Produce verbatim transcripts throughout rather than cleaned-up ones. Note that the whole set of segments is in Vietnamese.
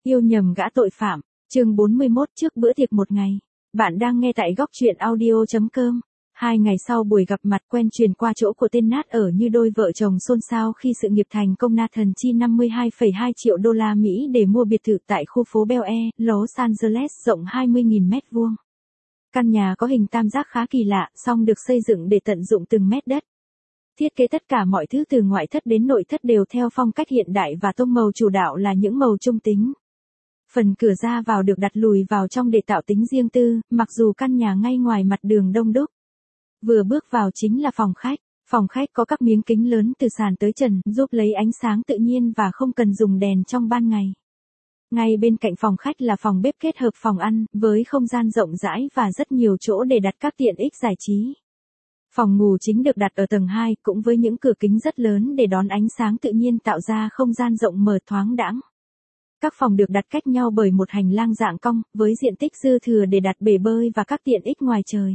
Yêu nhầm gã tội phạm, chương bốn mươi mốt trước bữa tiệc một ngày. Bạn đang nghe tại góc truyện audio.com. Hai ngày sau buổi gặp mặt quen truyền qua chỗ của tên Nat ở như đôi vợ chồng xôn xao khi sự nghiệp thành công. Nathan chi năm mươi hai phẩy hai triệu đô la Mỹ để mua biệt thự tại khu phố Bel Air, Los Angeles rộng hai mươi nghìn mét vuông. Căn nhà có hình tam giác khá kỳ lạ, song được xây dựng để tận dụng từng mét đất. Thiết kế tất cả mọi thứ từ ngoại thất đến nội thất đều theo phong cách hiện đại và tông màu chủ đạo là những màu trung tính. Phần cửa ra vào được đặt lùi vào trong để tạo tính riêng tư, mặc dù căn nhà ngay ngoài mặt đường đông đúc. Vừa bước vào chính là phòng khách. Phòng khách có các miếng kính lớn từ sàn tới trần, giúp lấy ánh sáng tự nhiên và không cần dùng đèn trong ban ngày. Ngay bên cạnh phòng khách là phòng bếp kết hợp phòng ăn, với không gian rộng rãi và rất nhiều chỗ để đặt các tiện ích giải trí. Phòng ngủ chính được đặt ở tầng hai, cũng với những cửa kính rất lớn để đón ánh sáng tự nhiên tạo ra không gian rộng mở thoáng đãng. Các phòng được đặt cách nhau bởi một hành lang dạng cong, với diện tích dư thừa để đặt bể bơi và các tiện ích ngoài trời.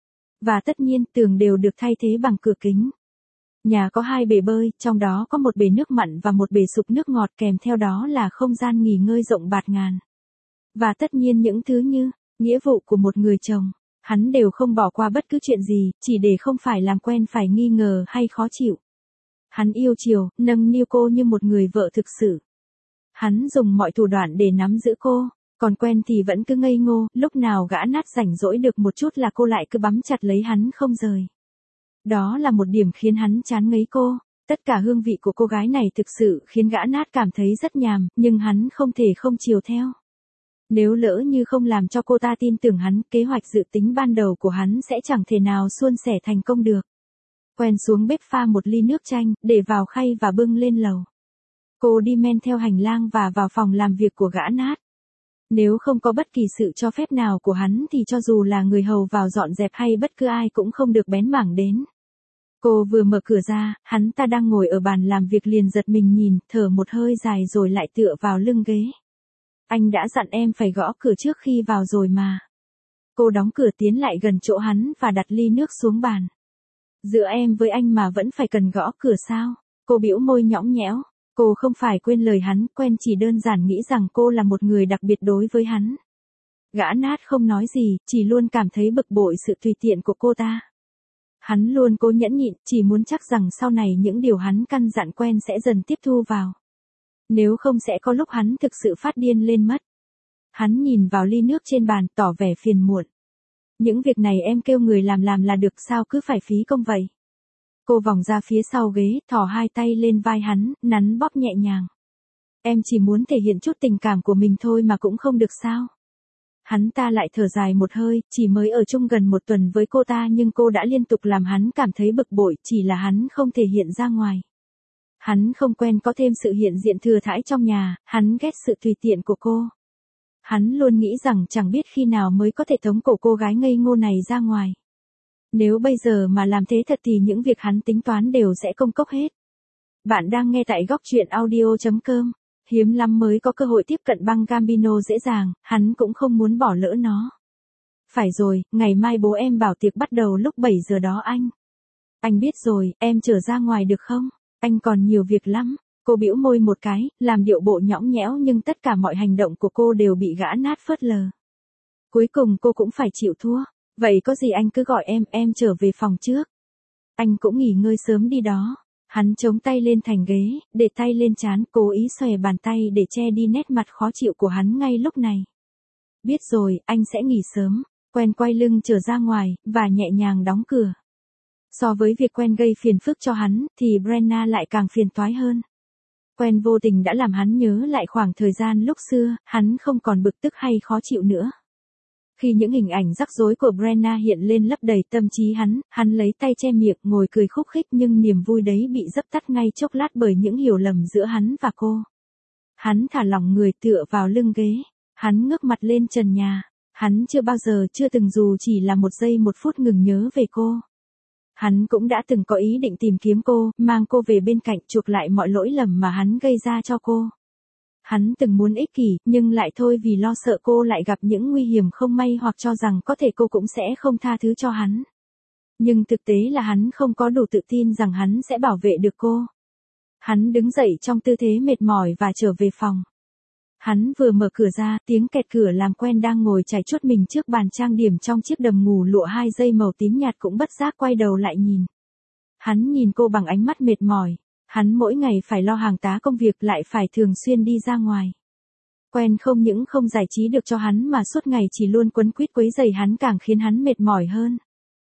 Và tất nhiên, tường đều được thay thế bằng cửa kính. Nhà có hai bể bơi, trong đó có một bể nước mặn và một bể sục nước ngọt, kèm theo đó là không gian nghỉ ngơi rộng bạt ngàn. Và tất nhiên những thứ như, nghĩa vụ của một người chồng. Hắn đều không bỏ qua bất cứ chuyện gì, chỉ để không phải làm quen phải nghi ngờ hay khó chịu. Hắn yêu chiều, nâng niu cô như một người vợ thực sự. Hắn dùng mọi thủ đoạn để nắm giữ cô, còn quen thì vẫn cứ ngây ngô, lúc nào gã Nat rảnh rỗi được một chút là cô lại cứ bám chặt lấy hắn không rời. Đó là một điểm khiến hắn chán ngấy cô. Tất cả hương vị của cô gái này thực sự khiến gã Nat cảm thấy rất nhàm, nhưng hắn không thể không chiều theo. Nếu lỡ như không làm cho cô ta tin tưởng hắn, kế hoạch dự tính ban đầu của hắn sẽ chẳng thể nào suôn sẻ thành công được. Quen xuống bếp pha một ly nước chanh, để vào khay và bưng lên lầu. Cô đi men theo hành lang và vào phòng làm việc của gã Nat. Nếu không có bất kỳ sự cho phép nào của hắn thì cho dù là người hầu vào dọn dẹp hay bất cứ ai cũng không được bén mảng đến. Cô vừa mở cửa ra, hắn ta đang ngồi ở bàn làm việc liền giật mình nhìn, thở một hơi dài rồi lại tựa vào lưng ghế. Anh đã dặn em phải gõ cửa trước khi vào rồi mà. Cô đóng cửa tiến lại gần chỗ hắn và đặt ly nước xuống bàn. Giữa em với anh mà vẫn phải cần gõ cửa sao? Cô bĩu môi nhõng nhẽo. Cô không phải quên lời hắn, quen chỉ đơn giản nghĩ rằng cô là một người đặc biệt đối với hắn. Gã Nat không nói gì, chỉ luôn cảm thấy bực bội sự tùy tiện của cô ta. Hắn luôn cố nhẫn nhịn, chỉ muốn chắc rằng sau này những điều hắn căn dặn quen sẽ dần tiếp thu vào. Nếu không sẽ có lúc hắn thực sự phát điên lên mất. Hắn nhìn vào ly nước trên bàn, tỏ vẻ phiền muộn. Những việc này em kêu người làm làm là được, sao cứ phải phí công vậy? Cô vòng ra phía sau ghế, thò hai tay lên vai hắn, nắn bóp nhẹ nhàng. Em chỉ muốn thể hiện chút tình cảm của mình thôi mà cũng không được sao? Hắn ta lại thở dài một hơi, chỉ mới ở chung gần một tuần với cô ta nhưng cô đã liên tục làm hắn cảm thấy bực bội, chỉ là hắn không thể hiện ra ngoài. Hắn không quen có thêm sự hiện diện thừa thãi trong nhà, hắn ghét sự tùy tiện của cô. Hắn luôn nghĩ rằng chẳng biết khi nào mới có thể tống cổ cô gái ngây ngô này ra ngoài. Nếu bây giờ mà làm thế thật thì những việc hắn tính toán đều sẽ công cốc hết. Bạn đang nghe tại góc truyện audio.com. Hiếm lắm mới có cơ hội tiếp cận băng Gambino dễ dàng, hắn cũng không muốn bỏ lỡ nó. Phải rồi, ngày mai bố em bảo tiệc bắt đầu lúc bảy giờ đó anh. Anh biết rồi, em trở ra ngoài được không? Anh còn nhiều việc lắm. Cô bĩu môi một cái, làm điệu bộ nhõng nhẽo nhưng tất cả mọi hành động của cô đều bị gã Nat phớt lờ. Cuối cùng cô cũng phải chịu thua. Vậy có gì anh cứ gọi em, em trở về phòng trước. Anh cũng nghỉ ngơi sớm đi đó. Hắn chống tay lên thành ghế, để tay lên trán, cố ý xòe bàn tay để che đi nét mặt khó chịu của hắn ngay lúc này. Biết rồi, anh sẽ nghỉ sớm. Quen quay lưng trở ra ngoài, và nhẹ nhàng đóng cửa. So với việc quen gây phiền phức cho hắn, thì Brenna lại càng phiền toái hơn. Quen vô tình đã làm hắn nhớ lại khoảng thời gian lúc xưa, hắn không còn bực tức hay khó chịu nữa. Khi những hình ảnh rắc rối của Brenna hiện lên lấp đầy tâm trí hắn, hắn lấy tay che miệng ngồi cười khúc khích nhưng niềm vui đấy bị dập tắt ngay chốc lát bởi những hiểu lầm giữa hắn và cô. Hắn thả lỏng người tựa vào lưng ghế. Hắn ngước mặt lên trần nhà. Hắn chưa bao giờ chưa từng dù chỉ là một giây một phút ngừng nhớ về cô. Hắn cũng đã từng có ý định tìm kiếm cô, mang cô về bên cạnh chuộc lại mọi lỗi lầm mà hắn gây ra cho cô. Hắn từng muốn ích kỷ, nhưng lại thôi vì lo sợ cô lại gặp những nguy hiểm không may hoặc cho rằng có thể cô cũng sẽ không tha thứ cho hắn. Nhưng thực tế là hắn không có đủ tự tin rằng hắn sẽ bảo vệ được cô. Hắn đứng dậy trong tư thế mệt mỏi và trở về phòng. Hắn vừa mở cửa ra, tiếng kẹt cửa làm quen đang ngồi chải chuốt mình trước bàn trang điểm trong chiếc đầm ngủ lụa hai dây màu tím nhạt cũng bất giác quay đầu lại nhìn. Hắn nhìn cô bằng ánh mắt mệt mỏi. Hắn mỗi ngày phải lo hàng tá công việc lại phải thường xuyên đi ra ngoài. Quen không những không giải trí được cho hắn mà suốt ngày chỉ luôn quấn quýt quấy rầy hắn càng khiến hắn mệt mỏi hơn.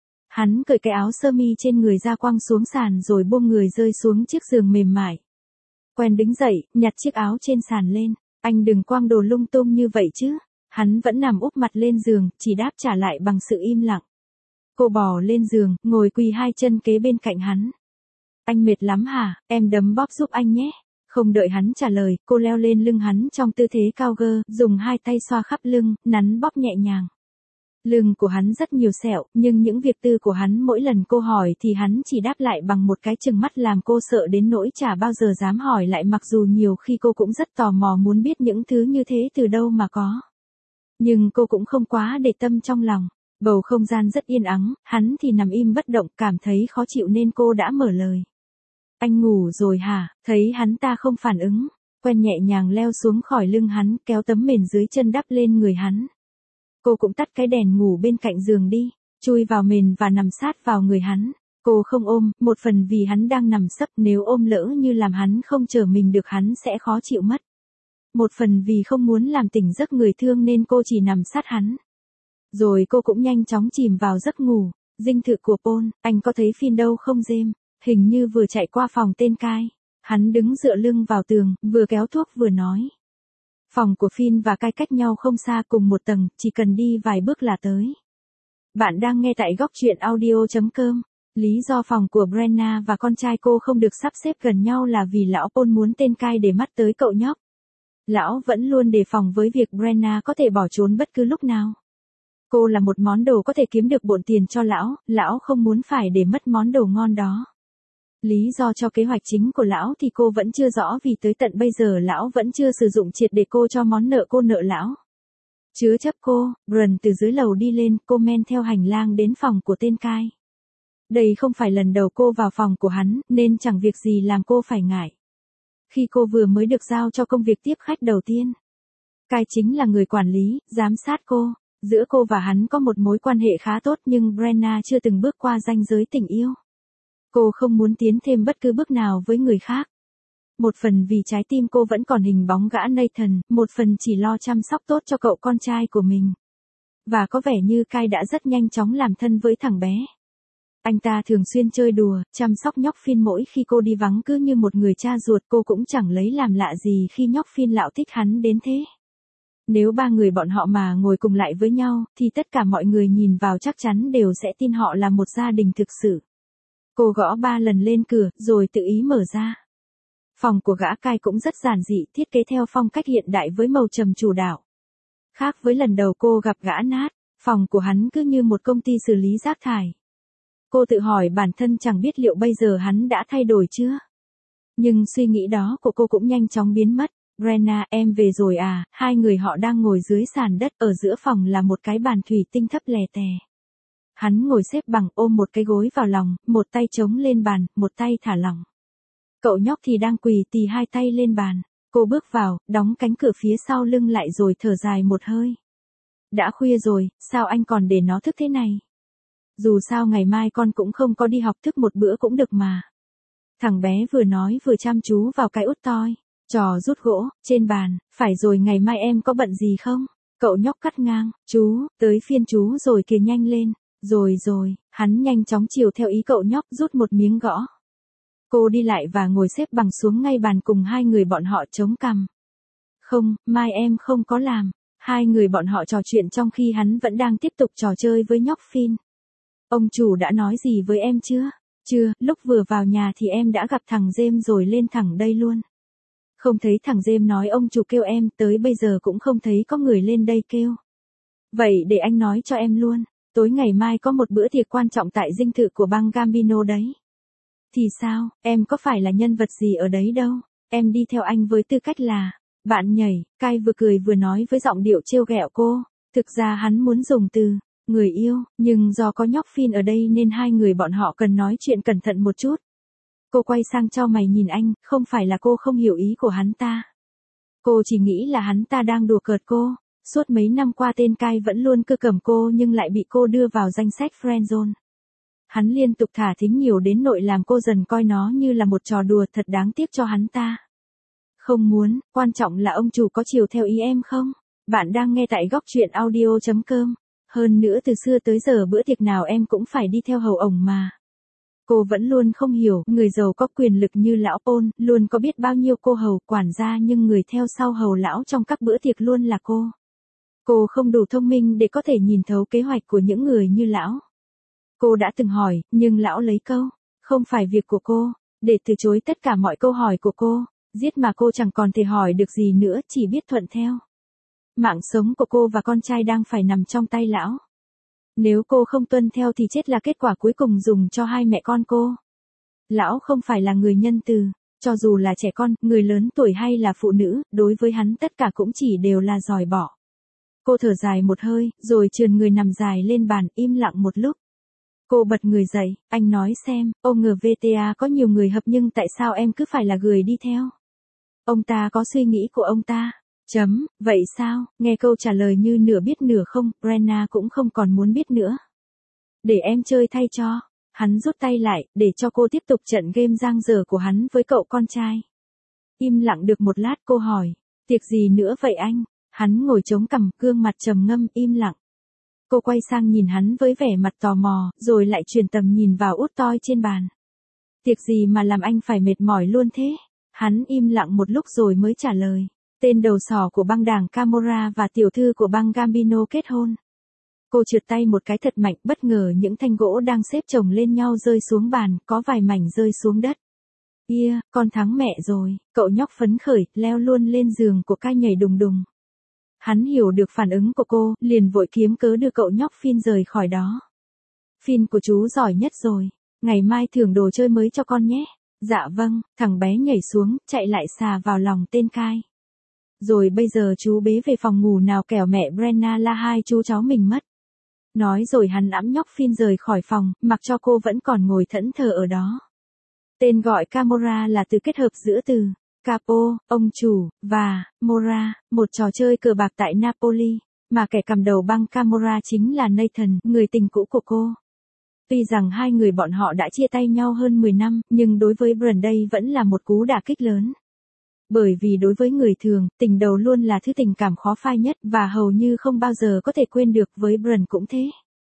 Hắn cởi cái áo sơ mi trên người ra quăng xuống sàn rồi buông người rơi xuống chiếc giường mềm mại. Quen đứng dậy, nhặt chiếc áo trên sàn lên. Anh đừng quăng đồ lung tung như vậy chứ. Hắn vẫn nằm úp mặt lên giường, chỉ đáp trả lại bằng sự im lặng. Cô bò lên giường, ngồi quỳ hai chân kế bên cạnh hắn. Anh mệt lắm hả, em đấm bóp giúp anh nhé. Không đợi hắn trả lời, cô leo lên lưng hắn trong tư thế cao gơ, dùng hai tay xoa khắp lưng, nắn bóp nhẹ nhàng. Lưng của hắn rất nhiều sẹo, nhưng những việc tư của hắn mỗi lần cô hỏi thì hắn chỉ đáp lại bằng một cái chừng mắt làm cô sợ đến nỗi chả bao giờ dám hỏi lại, mặc dù nhiều khi cô cũng rất tò mò muốn biết những thứ như thế từ đâu mà có. Nhưng cô cũng không quá để tâm trong lòng. Bầu không gian rất yên ắng, hắn thì nằm im bất động, cảm thấy khó chịu nên cô đã mở lời. Anh ngủ rồi hả? Thấy hắn ta không phản ứng, Quen nhẹ nhàng leo xuống khỏi lưng hắn, kéo tấm mền dưới chân đắp lên người hắn. Cô cũng tắt cái đèn ngủ bên cạnh giường đi, chui vào mền và nằm sát vào người hắn. Cô không ôm, một phần vì hắn đang nằm sấp, nếu ôm lỡ như làm hắn không trở mình được hắn sẽ khó chịu mất. Một phần vì không muốn làm tỉnh giấc người thương nên cô chỉ nằm sát hắn. Rồi cô cũng nhanh chóng chìm vào giấc ngủ. Dinh thự của Paul, anh có thấy Finn đâu không James? Hình như vừa chạy qua phòng tên cai. Hắn đứng dựa lưng vào tường, vừa kéo thuốc vừa nói. Phòng của Finn và cai cách nhau không xa, cùng một tầng, chỉ cần đi vài bước là tới. Bạn đang nghe tại góc truyện audio chấm com. Lý do phòng của Brenna và con trai cô không được sắp xếp gần nhau là vì lão Paul muốn tên cai để mắt tới cậu nhóc. Lão vẫn luôn đề phòng với việc Brenna có thể bỏ trốn bất cứ lúc nào. Cô là một món đồ có thể kiếm được bộn tiền cho lão, lão không muốn phải để mất món đồ ngon đó. Lý do cho kế hoạch chính của lão thì cô vẫn chưa rõ, vì tới tận bây giờ lão vẫn chưa sử dụng triệt để cô cho món nợ cô nợ lão. Chứa chấp cô, Bren từ dưới lầu đi lên, cô men theo hành lang đến phòng của tên cai. Đây không phải lần đầu cô vào phòng của hắn, nên chẳng việc gì làm cô phải ngại. Khi cô vừa mới được giao cho công việc tiếp khách đầu tiên, cai chính là người quản lý, giám sát cô. Giữa cô và hắn có một mối quan hệ khá tốt, nhưng Brenna chưa từng bước qua ranh giới tình yêu. Cô không muốn tiến thêm bất cứ bước nào với người khác. Một phần vì trái tim cô vẫn còn hình bóng gã Nathan, một phần chỉ lo chăm sóc tốt cho cậu con trai của mình. Và có vẻ như cai đã rất nhanh chóng làm thân với thằng bé. Anh ta thường xuyên chơi đùa, chăm sóc nhóc Finn mỗi khi cô đi vắng, cứ như một người cha ruột. Cô cũng chẳng lấy làm lạ gì khi nhóc Finn lão thích hắn đến thế. Nếu ba người bọn họ mà ngồi cùng lại với nhau, thì tất cả mọi người nhìn vào chắc chắn đều sẽ tin họ là một gia đình thực sự. Cô gõ ba lần lên cửa, rồi tự ý mở ra. Phòng của gã cai cũng rất giản dị, thiết kế theo phong cách hiện đại với màu trầm chủ đạo. Khác với lần đầu cô gặp gã Nat, phòng của hắn cứ như một công ty xử lý rác thải. Cô tự hỏi bản thân chẳng biết liệu bây giờ hắn đã thay đổi chưa. Nhưng suy nghĩ đó của cô cũng nhanh chóng biến mất. Brenna, em về rồi à? Hai người họ đang ngồi dưới sàn đất, ở giữa phòng là một cái bàn thủy tinh thấp lè tè. Hắn ngồi xếp bằng, ôm một cái gối vào lòng, một tay chống lên bàn, một tay thả lỏng. Cậu nhóc thì đang quỳ tì hai tay lên bàn. Cô bước vào, đóng cánh cửa phía sau lưng lại rồi thở dài một hơi. Đã khuya rồi, sao anh còn để nó thức thế này? Dù sao ngày mai con cũng không có đi học, thức một bữa cũng được mà. Thằng bé vừa nói vừa chăm chú vào cái út toi. Trò rút gỗ, trên bàn, phải rồi, ngày mai em có bận gì không? Cậu nhóc cắt ngang, chú, tới phiên chú rồi kìa, nhanh lên. Rồi rồi, hắn nhanh chóng chiều theo ý cậu nhóc, rút một miếng gõ. Cô đi lại và ngồi xếp bằng xuống ngay bàn cùng hai người bọn họ, chống cằm. Không, mai em không có làm. Hai người bọn họ trò chuyện trong khi hắn vẫn đang tiếp tục trò chơi với nhóc Finn. Ông chủ đã nói gì với em chưa? Chưa, lúc vừa vào nhà thì em đã gặp thằng James rồi lên thẳng đây luôn. Không thấy thằng James nói ông chủ kêu em, tới bây giờ cũng không thấy có người lên đây kêu. Vậy để anh nói cho em luôn, tối ngày mai có một bữa tiệc quan trọng tại dinh thự của bang Gambino đấy. Thì sao, em có phải là nhân vật gì ở đấy đâu, em đi theo anh với tư cách là bạn nhảy. Cai vừa cười vừa nói với giọng điệu trêu ghẹo cô. Thực ra hắn muốn dùng từ người yêu, nhưng do có nhóc Finn ở đây nên hai người bọn họ cần nói chuyện cẩn thận một chút. Cô quay sang chau mày nhìn anh, không phải là cô không hiểu ý của hắn ta. Cô chỉ nghĩ là hắn ta đang đùa cợt cô. Suốt mấy năm qua tên cai vẫn luôn cưa cầm cô nhưng lại bị cô đưa vào danh sách friendzone. Hắn liên tục thả thính nhiều đến nỗi làm cô dần coi nó như là một trò đùa, thật đáng tiếc cho hắn ta. Không muốn, quan trọng là ông chủ có chiều theo ý em không? Bạn đang nghe tại góc truyện audio chấm com. Hơn nữa từ xưa tới giờ bữa tiệc nào em cũng phải đi theo hầu ổng mà. Cô vẫn luôn không hiểu, người giàu có quyền lực như lão Paul, luôn có biết bao nhiêu cô hầu, quản gia nhưng người theo sau hầu lão trong các bữa tiệc luôn là cô. Cô không đủ thông minh để có thể nhìn thấu kế hoạch của những người như lão. Cô đã từng hỏi, nhưng lão lấy câu, không phải việc của cô, để từ chối tất cả mọi câu hỏi của cô, giết mà cô chẳng còn thể hỏi được gì nữa, chỉ biết thuận theo. Mạng sống của cô và con trai đang phải nằm trong tay lão. Nếu cô không tuân theo thì chết là kết quả cuối cùng dùng cho hai mẹ con cô. Lão không phải là người nhân từ, cho dù là trẻ con, người lớn tuổi hay là phụ nữ, đối với hắn tất cả cũng chỉ đều là dòi bỏ. Cô thở dài một hơi, rồi trườn người nằm dài lên bàn, im lặng một lúc. Cô bật người dậy, anh nói xem, ông ngờ vê tê a có nhiều người hợp nhưng tại sao em cứ phải là người đi theo? Ông ta có suy nghĩ của ông ta. Chấm, vậy sao? Nghe câu trả lời như nửa biết nửa không, Brenna cũng không còn muốn biết nữa. Để em chơi thay cho. Hắn rút tay lại, để cho cô tiếp tục trận game giang dở của hắn với cậu con trai. Im lặng được một lát cô hỏi, tiệc gì nữa vậy anh? Hắn ngồi chống cằm, gương mặt trầm ngâm, im lặng. Cô quay sang nhìn hắn với vẻ mặt tò mò, rồi lại chuyển tầm nhìn vào út toi trên bàn. Tiệc gì mà làm anh phải mệt mỏi luôn thế? Hắn im lặng một lúc rồi mới trả lời. Tên đầu sỏ của băng đảng Camorra và tiểu thư của băng Gambino kết hôn. Cô trượt tay một cái thật mạnh, bất ngờ những thanh gỗ đang xếp chồng lên nhau rơi xuống bàn, có vài mảnh rơi xuống đất. Yeah, con thắng mẹ rồi, cậu nhóc phấn khởi, leo luôn lên giường của Kai nhảy đùng đùng. Hắn hiểu được phản ứng của cô, liền vội kiếm cớ đưa cậu nhóc Finn rời khỏi đó. Finn của chú giỏi nhất rồi, ngày mai thưởng đồ chơi mới cho con nhé. Dạ vâng, thằng bé nhảy xuống, chạy lại xà vào lòng tên Kai. Rồi bây giờ chú bế về phòng ngủ nào kẻo mẹ Brenna la hai chú cháu mình mất. Nói rồi hắn ẵm nhóc Finn rời khỏi phòng, mặc cho cô vẫn còn ngồi thẫn thờ ở đó. Tên gọi Camorra là từ kết hợp giữa từ capo, ông chủ, và Mora, một trò chơi cờ bạc tại Napoli, mà kẻ cầm đầu băng Camorra chính là Nathan, người tình cũ của cô. Tuy rằng hai người bọn họ đã chia tay nhau hơn mười năm, nhưng đối với Bren đây vẫn là một cú đả kích lớn. Bởi vì đối với người thường, tình đầu luôn là thứ tình cảm khó phai nhất và hầu như không bao giờ có thể quên được, với Bren cũng thế.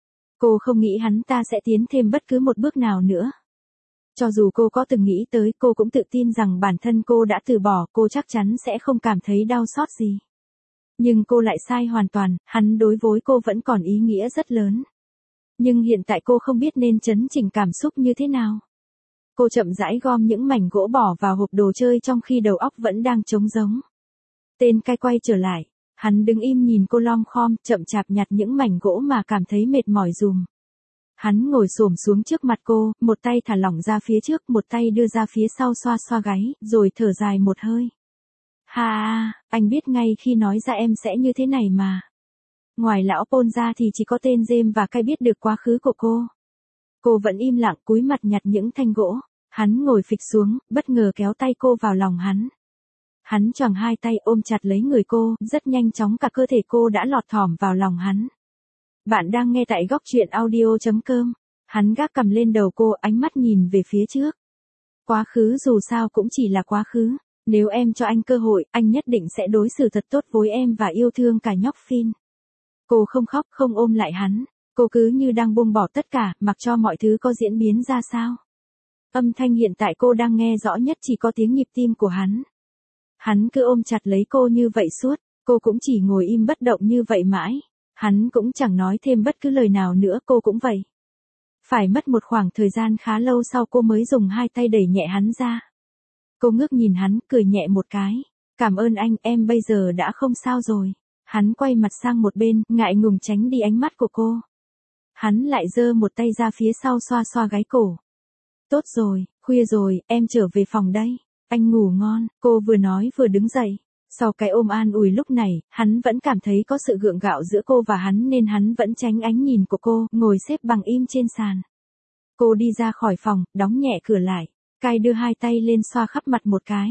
Cô không nghĩ hắn ta sẽ tiến thêm bất cứ một bước nào nữa. Cho dù cô có từng nghĩ tới, cô cũng tự tin rằng bản thân cô đã từ bỏ, cô chắc chắn sẽ không cảm thấy đau xót gì. Nhưng cô lại sai hoàn toàn, hắn đối với cô vẫn còn ý nghĩa rất lớn. Nhưng hiện tại cô không biết nên chấn chỉnh cảm xúc như thế nào. Cô chậm rãi gom những mảnh gỗ bỏ vào hộp đồ chơi trong khi đầu óc vẫn đang trống rỗng. Tên Kai quay trở lại, hắn đứng im nhìn cô lom khom, chậm chạp nhặt những mảnh gỗ mà cảm thấy mệt mỏi dùm. Hắn ngồi xổm xuống trước mặt cô, một tay thả lỏng ra phía trước, một tay đưa ra phía sau xoa xoa gáy, rồi thở dài một hơi. Ha, anh biết ngay khi nói ra em sẽ như thế này mà. Ngoài lão Paul ra thì chỉ có tên James và Kai biết được quá khứ của cô. Cô vẫn im lặng cúi mặt nhặt những thanh gỗ. Hắn ngồi phịch xuống, bất ngờ kéo tay cô vào lòng hắn. Hắn choàng hai tay ôm chặt lấy người cô, rất nhanh chóng cả cơ thể cô đã lọt thỏm vào lòng hắn. Bạn đang nghe tại góc truyện audio chấm com. Hắn gác cầm lên đầu cô, ánh mắt nhìn về phía trước. Quá khứ dù sao cũng chỉ là quá khứ. Nếu em cho anh cơ hội, anh nhất định sẽ đối xử thật tốt với em và yêu thương cả nhóc Finn. Cô không khóc, không ôm lại hắn. Cô cứ như đang buông bỏ tất cả, mặc cho mọi thứ có diễn biến ra sao. Âm thanh hiện tại cô đang nghe rõ nhất chỉ có tiếng nhịp tim của hắn. Hắn cứ ôm chặt lấy cô như vậy suốt, cô cũng chỉ ngồi im bất động như vậy mãi. Hắn cũng chẳng nói thêm bất cứ lời nào nữa, cô cũng vậy. Phải mất một khoảng thời gian khá lâu sau cô mới dùng hai tay đẩy nhẹ hắn ra. Cô ngước nhìn hắn, cười nhẹ một cái. Cảm ơn anh, em bây giờ đã không sao rồi. Hắn quay mặt sang một bên, ngại ngùng tránh đi ánh mắt của cô. Hắn lại giơ một tay ra phía sau xoa xoa gáy cổ. Tốt rồi, khuya rồi, em trở về phòng đây. Anh ngủ ngon, cô vừa nói vừa đứng dậy. Sau cái ôm an ủi lúc này, hắn vẫn cảm thấy có sự gượng gạo giữa cô và hắn nên hắn vẫn tránh ánh nhìn của cô, ngồi xếp bằng im trên sàn. Cô đi ra khỏi phòng, đóng nhẹ cửa lại. Kai đưa hai tay lên xoa khắp mặt một cái.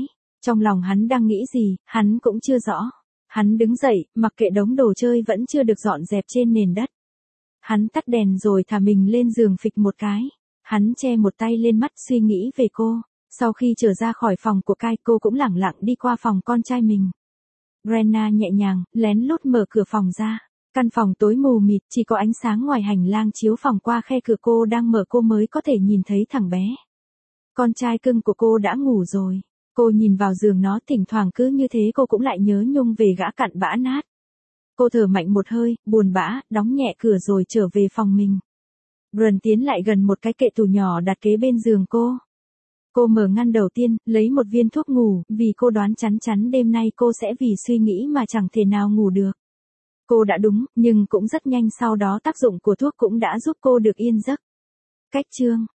Trong lòng hắn đang nghĩ gì, hắn cũng chưa rõ. Hắn đứng dậy, mặc kệ đống đồ chơi vẫn chưa được dọn dẹp trên nền đất. Hắn tắt đèn rồi thả mình lên giường phịch một cái. Hắn che một tay lên mắt suy nghĩ về cô. Sau khi trở ra khỏi phòng của Kai, cô cũng lẳng lặng đi qua phòng con trai mình. Brenna nhẹ nhàng, lén lút mở cửa phòng ra. Căn phòng tối mù mịt, chỉ có ánh sáng ngoài hành lang chiếu phòng qua khe cửa cô đang mở cô mới có thể nhìn thấy thằng bé. Con trai cưng của cô đã ngủ rồi. Cô nhìn vào giường nó, thỉnh thoảng cứ như thế cô cũng lại nhớ nhung về gã cặn bã nát. Cô thở mạnh một hơi, buồn bã, đóng nhẹ cửa rồi trở về phòng mình. Bren tiến lại gần một cái kệ tủ nhỏ đặt kế bên giường cô. Cô mở ngăn đầu tiên, lấy một viên thuốc ngủ, vì cô đoán chắn chắn đêm nay cô sẽ vì suy nghĩ mà chẳng thể nào ngủ được. Cô đã đúng, nhưng cũng rất nhanh sau đó tác dụng của thuốc cũng đã giúp cô được yên giấc. Cách chương